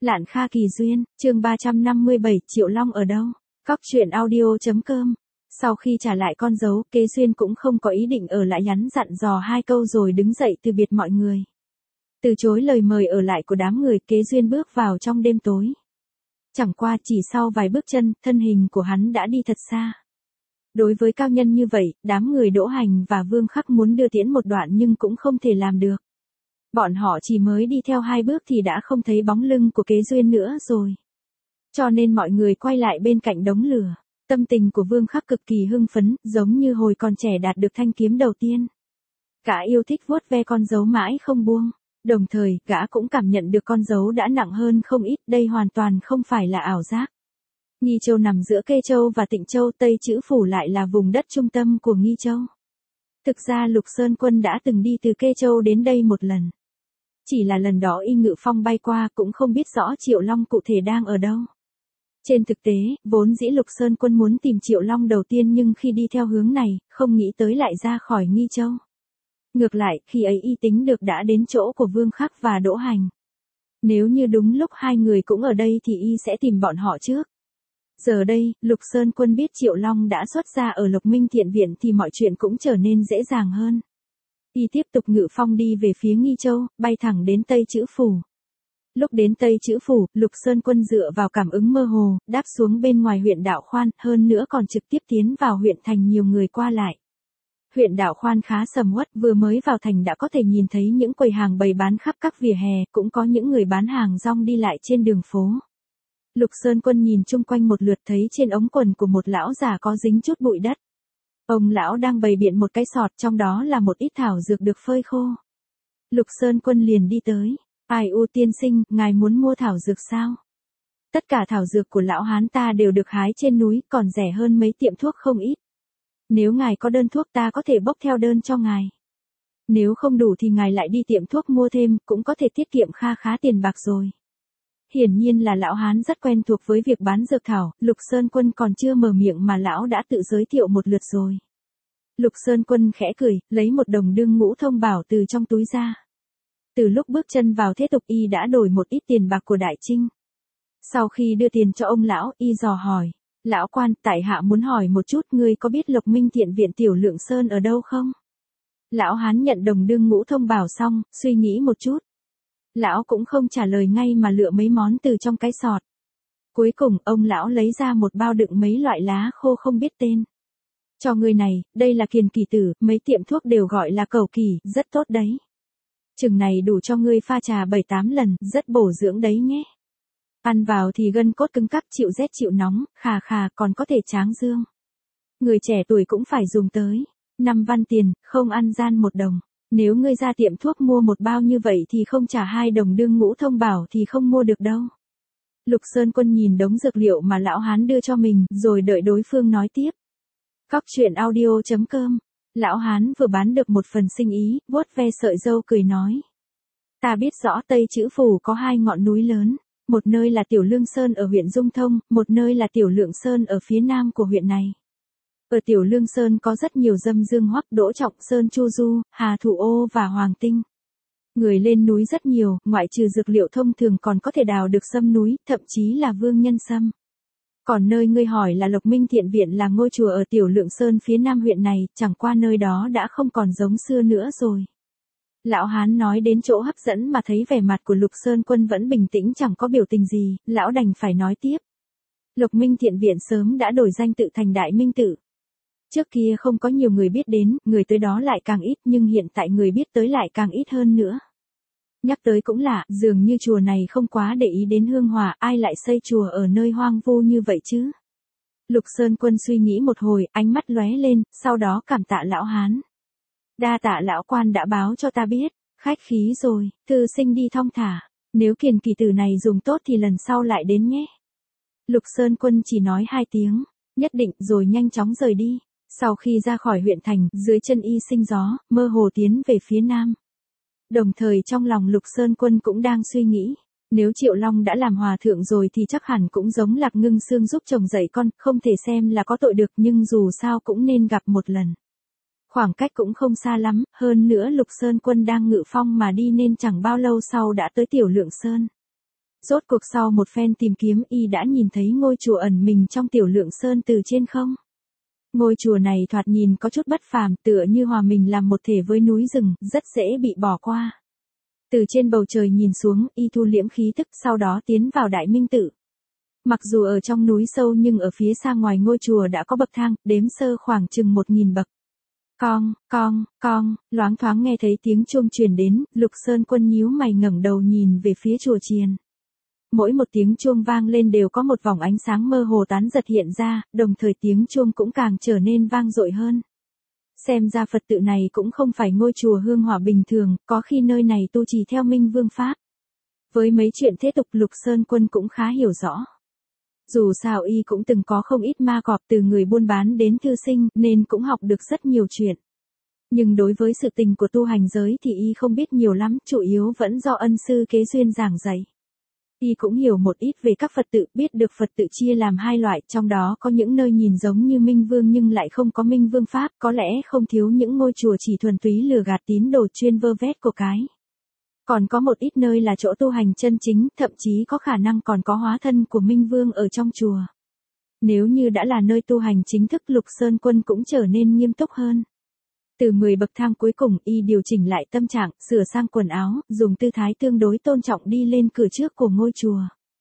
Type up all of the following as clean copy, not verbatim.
Lạn Kha Kỳ Duyên, chương 357, Triệu Long ở đâu? Cóc truyện audio.com. Sau khi trả lại con dấu, Kế Duyên cũng không có ý định ở lại, nhắn dặn dò hai câu rồi đứng dậy từ biệt mọi người. Từ chối lời mời ở lại của đám người, Kế Duyên bước vào trong đêm tối. Chẳng qua chỉ sau vài bước chân, thân hình của hắn đã đi thật xa. Đối với cao nhân như vậy, đám người Đỗ Hành và Vương Khắc muốn đưa tiễn một đoạn nhưng cũng không thể làm được. Bọn họ chỉ mới đi theo 2 bước thì đã không thấy bóng lưng của Kế Duyên nữa rồi. Cho nên mọi người quay lại bên cạnh đống lửa. Tâm tình của Vương Khắc cực kỳ hưng phấn, giống như hồi còn trẻ đạt được thanh kiếm đầu tiên. Gã yêu thích vuốt ve con dấu mãi không buông. Đồng thời, gã cũng cảm nhận được con dấu đã nặng hơn không ít, đây hoàn toàn không phải là ảo giác. Nghi Châu nằm giữa Kê Châu và Tịnh Châu, Tây Chữ Phủ lại là vùng đất trung tâm của Nghi Châu. Thực ra Lục Sơn Quân đã từng đi từ Kê Châu đến đây một lần. Chỉ là lần đó y ngự phong bay qua, cũng không biết rõ Triệu Long cụ thể đang ở đâu. Trên thực tế, vốn dĩ Lục Sơn Quân muốn tìm Triệu Long đầu tiên, nhưng khi đi theo hướng này, không nghĩ tới lại ra khỏi Nghi Châu. Ngược lại, khi ấy y tính được đã đến chỗ của Vương Khắc và Đỗ Hành. Nếu như đúng lúc hai người cũng ở đây thì y sẽ tìm bọn họ trước. Giờ đây, Lục Sơn Quân biết Triệu Long đã xuất ra ở Lộc Minh Thiện Viện thì mọi chuyện cũng trở nên dễ dàng hơn. Y tiếp tục ngự phong đi về phía Nghi Châu, bay thẳng đến Tây Chữ Phủ. Lúc đến Tây Chữ Phủ, Lục Sơn Quân dựa vào cảm ứng mơ hồ, đáp xuống bên ngoài huyện Đạo Khoan, hơn nữa còn trực tiếp tiến vào huyện thành, nhiều người qua lại. Huyện Đạo Khoan khá sầm uất, vừa mới vào thành đã có thể nhìn thấy những quầy hàng bày bán khắp các vỉa hè, cũng có những người bán hàng rong đi lại trên đường phố. Lục Sơn Quân nhìn chung quanh một lượt, thấy trên ống quần của một lão già có dính chút bụi đất. Ông lão đang bày biện một cái sọt, trong đó là một ít thảo dược được phơi khô. Lục Sơn Quân liền đi tới. Ai u tiên sinh, ngài muốn mua thảo dược sao? Tất cả thảo dược của lão hán ta đều được hái trên núi, còn rẻ hơn mấy tiệm thuốc không ít. Nếu ngài có đơn thuốc ta có thể bốc theo đơn cho ngài. Nếu không đủ thì ngài lại đi tiệm thuốc mua thêm, cũng có thể tiết kiệm kha khá tiền bạc rồi. Hiển nhiên là lão hán rất quen thuộc với việc bán dược thảo, Lục Sơn Quân còn chưa mở miệng mà lão đã tự giới thiệu một lượt rồi. Lục Sơn Quân khẽ cười, lấy một đồng đương ngũ thông bảo từ trong túi ra. Từ lúc bước chân vào thế tục y đã đổi một ít tiền bạc của Đại Trinh. Sau khi đưa tiền cho ông lão, y dò hỏi, lão quan, tại hạ muốn hỏi một chút, ngươi có biết Lộc Minh Thiện Viện Tiểu Lượng Sơn ở đâu không? Lão hán nhận đồng đương ngũ thông bảo xong, suy nghĩ một chút. Lão cũng không trả lời ngay mà lựa mấy món từ trong cái sọt. Cuối cùng, ông lão lấy ra một bao đựng mấy loại lá khô không biết tên. Cho người này, đây là kiền kỳ tử, mấy tiệm thuốc đều gọi là cầu kỳ, rất tốt đấy. Chừng này đủ cho ngươi pha trà 7-8 lần, rất bổ dưỡng đấy nhé. Ăn vào thì gân cốt cứng cáp, chịu rét chịu nóng, khà khà, còn có thể tráng dương. Người trẻ tuổi cũng phải dùng tới. 5 văn tiền, không ăn gian 1 đồng. Nếu ngươi ra tiệm thuốc mua một bao như vậy thì không trả 2 đồng đương ngũ thông bảo thì không mua được đâu. Lục Sơn Quân nhìn đống dược liệu mà lão hán đưa cho mình, rồi đợi đối phương nói tiếp. Cóc truyện audio.com. Lão hán vừa bán được một phần sinh ý, vuốt ve sợi râu cười nói. Ta biết rõ Tây Chữ Phủ có 2 ngọn núi lớn, một nơi là Tiểu Lương Sơn ở huyện Dung Thông, một nơi là Tiểu Lượng Sơn ở phía nam của huyện này. Ở Tiểu Lương Sơn có rất nhiều Dâm Dương Hoắc, Đỗ Trọng Sơn, Chu Du, Hà Thủ Ô và Hoàng Tinh. Người lên núi rất nhiều, ngoại trừ dược liệu thông thường còn có thể đào được sâm núi, thậm chí là vương nhân sâm. Còn nơi ngươi hỏi là Lộc Minh Thiện Viện là ngôi chùa ở Tiểu Lượng Sơn phía nam huyện này, chẳng qua nơi đó đã không còn giống xưa nữa rồi. Lão hán nói đến chỗ hấp dẫn mà thấy vẻ mặt của Lục Sơn Quân vẫn bình tĩnh chẳng có biểu tình gì, lão đành phải nói tiếp. Lộc Minh Thiện Viện sớm đã đổi danh tự thành Đại Minh Tự. Trước kia không có nhiều người biết đến, người tới đó lại càng ít, nhưng hiện tại người biết tới lại càng ít hơn nữa. Nhắc tới cũng lạ, dường như chùa này không quá để ý đến hương hỏa, ai lại xây chùa ở nơi hoang vu như vậy chứ? Lục Sơn Quân suy nghĩ một hồi, ánh mắt lóe lên, sau đó cảm tạ lão hán. Đa tạ lão quan đã báo cho ta biết, khách khí rồi, thư sinh đi thong thả, nếu kiền kỳ tử này dùng tốt thì lần sau lại đến nhé. Lục Sơn Quân chỉ nói 2 tiếng, nhất định rồi nhanh chóng rời đi. Sau khi ra khỏi huyện thành, dưới chân y sinh gió, mơ hồ tiến về phía nam. Đồng thời trong lòng Lục Sơn Quân cũng đang suy nghĩ, nếu Triệu Long đã làm hòa thượng rồi thì chắc hẳn cũng giống Lạc Ngưng Xương giúp chồng dạy con, không thể xem là có tội được, nhưng dù sao cũng nên gặp một lần. Khoảng cách cũng không xa lắm, hơn nữa Lục Sơn Quân đang ngự phong mà đi nên chẳng bao lâu sau đã tới Tiểu Lượng Sơn. Rốt cuộc sau một phen tìm kiếm y đã nhìn thấy ngôi chùa ẩn mình trong Tiểu Lượng Sơn từ trên không. Ngôi chùa này thoạt nhìn có chút bất phàm, tựa như hòa mình làm một thể với núi rừng, rất dễ bị bỏ qua. Từ trên bầu trời nhìn xuống, y thu liễm khí thức, sau đó tiến vào Đại Minh Tự. Mặc dù ở trong núi sâu nhưng ở phía xa ngoài ngôi chùa đã có bậc thang, đếm sơ khoảng chừng 1000 bậc. Cong, loáng thoáng nghe thấy tiếng chuông truyền đến, Lục Sơn Quân nhíu mày ngẩng đầu nhìn về phía chùa chiền. Mỗi một tiếng chuông vang lên đều có một vòng ánh sáng mơ hồ tán giật hiện ra, đồng thời tiếng chuông cũng càng trở nên vang dội hơn. Xem ra Phật tự này cũng không phải ngôi chùa hương hỏa bình thường, có khi nơi này tu trì theo Minh Vương Pháp. Với mấy chuyện thế tục Lục Sơn Quân cũng khá hiểu rõ. Dù sao y cũng từng có không ít ma cọp từ người buôn bán đến thư sinh nên cũng học được rất nhiều chuyện. Nhưng đối với sự tình của tu hành giới thì y không biết nhiều lắm, chủ yếu vẫn do ân sư kế duyên giảng dạy. Y cũng hiểu một ít về các Phật tự, biết được Phật tự chia làm hai loại, trong đó có những nơi nhìn giống như Minh Vương nhưng lại không có Minh Vương Pháp, có lẽ không thiếu những ngôi chùa chỉ thuần túy lừa gạt tín đồ chuyên vơ vét của cái. Còn có một ít nơi là chỗ tu hành chân chính, thậm chí có khả năng còn có hóa thân của Minh Vương ở trong chùa. Nếu như đã là nơi tu hành chính thức, Lục Sơn Quân cũng trở nên nghiêm túc hơn. Từ 10 bậc thang cuối cùng y điều chỉnh lại tâm trạng, sửa sang quần áo, dùng tư thái tương đối tôn trọng đi lên cửa trước của ngôi chùa.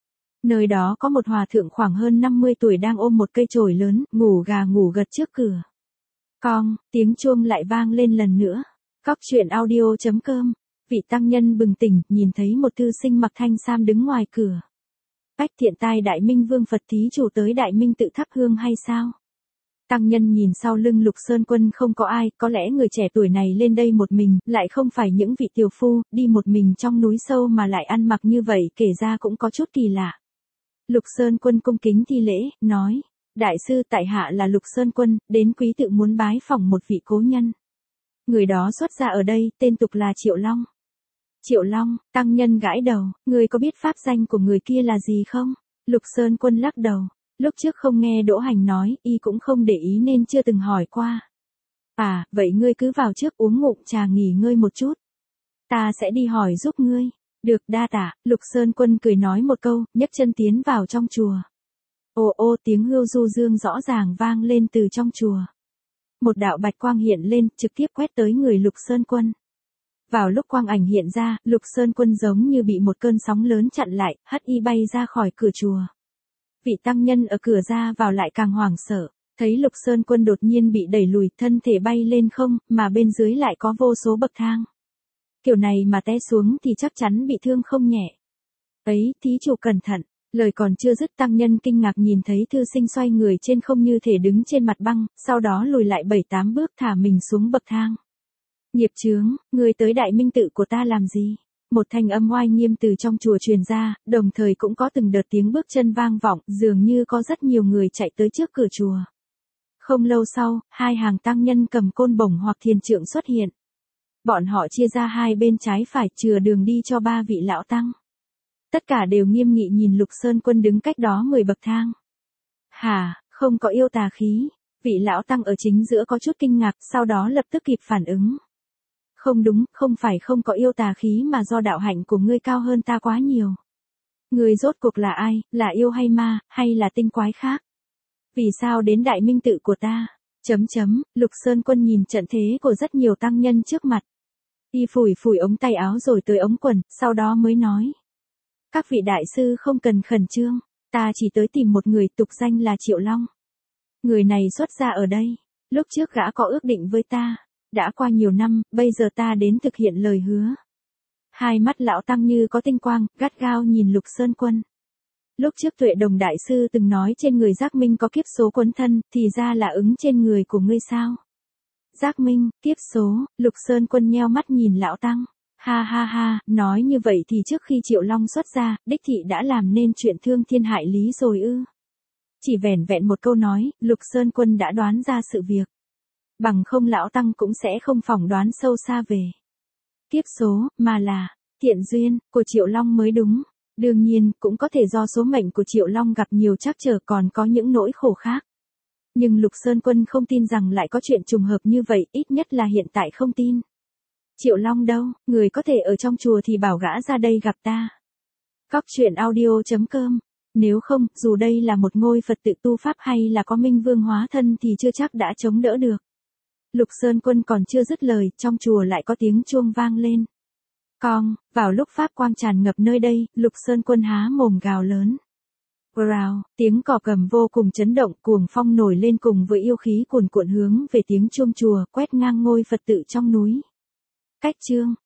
Nơi đó có một hòa thượng khoảng hơn 50 tuổi đang ôm một cây chổi lớn, ngủ gà ngủ gật trước cửa. Cong, tiếng chuông lại vang lên lần nữa. Cóc truyện audio.com. Vị tăng nhân bừng tỉnh, nhìn thấy một thư sinh mặc thanh sam đứng ngoài cửa. Bách thiện tai Đại Minh Vương Phật thí chủ tới Đại Minh tự thắp hương hay sao? Tăng nhân nhìn sau lưng Lục Sơn Quân không có ai, có lẽ người trẻ tuổi này lên đây một mình, lại không phải những vị tiểu phu, đi một mình trong núi sâu mà lại ăn mặc như vậy, kể ra cũng có chút kỳ lạ. Lục Sơn Quân cung kính thi lễ, nói, đại sư tại hạ là Lục Sơn Quân, đến quý tự muốn bái phỏng một vị cố nhân. Người đó xuất gia ở đây, tên tục là Triệu Long. Triệu Long, tăng nhân gãi đầu, người có biết pháp danh của người kia là gì không? Lục Sơn Quân lắc đầu. Lúc trước không nghe Đỗ Hành nói, y cũng không để ý nên chưa từng hỏi qua. À, vậy ngươi cứ vào trước uống ngụm trà nghỉ ngơi một chút. Ta sẽ đi hỏi giúp ngươi. Được, đa tạ. Lục Sơn Quân cười nói một câu, nhấc chân tiến vào trong chùa. Ô tiếng hươu du dương rõ ràng vang lên từ trong chùa. Một đạo bạch quang hiện lên, trực tiếp quét tới người Lục Sơn Quân. Vào lúc quang ảnh hiện ra, Lục Sơn Quân giống như bị một cơn sóng lớn chặn lại, hất y bay ra khỏi cửa chùa. Vị tăng nhân ở cửa ra vào lại càng hoảng sợ, thấy Lục Sơn Quân đột nhiên bị đẩy lùi, thân thể bay lên không, mà bên dưới lại có vô số bậc thang. Kiểu này mà té xuống thì chắc chắn bị thương không nhẹ. Ấy, thí chủ cẩn thận, lời còn chưa dứt tăng nhân kinh ngạc nhìn thấy thư sinh xoay người trên không như thể đứng trên mặt băng, sau đó lùi lại 7-8 bước thả mình xuống bậc thang. Nghiệp chướng, người tới Đại Minh tự của ta làm gì? Một thanh âm oai nghiêm từ trong chùa truyền ra, đồng thời cũng có từng đợt tiếng bước chân vang vọng, dường như có rất nhiều người chạy tới trước cửa chùa. Không lâu sau, hai hàng tăng nhân cầm côn bổng hoặc thiền trượng xuất hiện. Bọn họ chia ra hai bên trái phải chừa đường đi cho ba vị lão tăng. Tất cả đều nghiêm nghị nhìn Lục Sơn Quân đứng cách đó 10 bậc thang. Hả, không có yêu tà khí. Vị lão tăng ở chính giữa có chút kinh ngạc, sau đó lập tức kịp phản ứng. Không đúng, không phải không có yêu tà khí mà do đạo hạnh của ngươi cao hơn ta quá nhiều. Ngươi rốt cuộc là ai, là yêu hay ma, hay là tinh quái khác? Vì sao đến Đại Minh tự của ta? Lục Sơn Quân nhìn trận thế của rất nhiều tăng nhân trước mặt. Y phủi phủi ống tay áo rồi tới ống quần, sau đó mới nói. Các vị đại sư không cần khẩn trương, ta chỉ tới tìm một người tục danh là Triệu Long. Người này xuất gia ở đây, lúc trước gã có ước định với ta. Đã qua nhiều năm, bây giờ ta đến thực hiện lời hứa. Hai mắt lão tăng như có tinh quang, gắt gao nhìn Lục Sơn Quân. Lúc trước Tuệ Đồng đại sư từng nói trên người Giác Minh có kiếp số quấn thân, thì ra là ứng trên người của ngươi sao? Giác Minh, kiếp số, Lục Sơn Quân nheo mắt nhìn lão tăng. Ha, nói như vậy thì trước khi Triệu Long xuất ra, đích thị đã làm nên chuyện thương thiên hại lý rồi ư? Chỉ vẻn vẹn một câu nói, Lục Sơn Quân đã đoán ra sự việc. Bằng không lão tăng cũng sẽ không phỏng đoán sâu xa về kiếp số, mà là thiện duyên của Triệu Long mới đúng. Đương nhiên, cũng có thể do số mệnh của Triệu Long gặp nhiều trắc trở, còn có những nỗi khổ khác. Nhưng Lục Sơn Quân không tin rằng lại có chuyện trùng hợp như vậy, ít nhất là hiện tại không tin. Triệu Long đâu, người có thể ở trong chùa thì bảo gã ra đây gặp ta. Cóc truyện audio.com. Nếu không, dù đây là một ngôi Phật tự tu pháp hay là có Minh Vương hóa thân thì chưa chắc đã chống đỡ được. Lục Sơn Quân còn chưa dứt lời, trong chùa lại có tiếng chuông vang lên. Cong, vào lúc pháp quang tràn ngập nơi đây, Lục Sơn Quân há mồm gào lớn. Growl, tiếng cò cầm vô cùng chấn động, cuồng phong nổi lên cùng với yêu khí cuồn cuộn hướng về tiếng chuông chùa, quét ngang ngôi Phật tự trong núi. Cách chương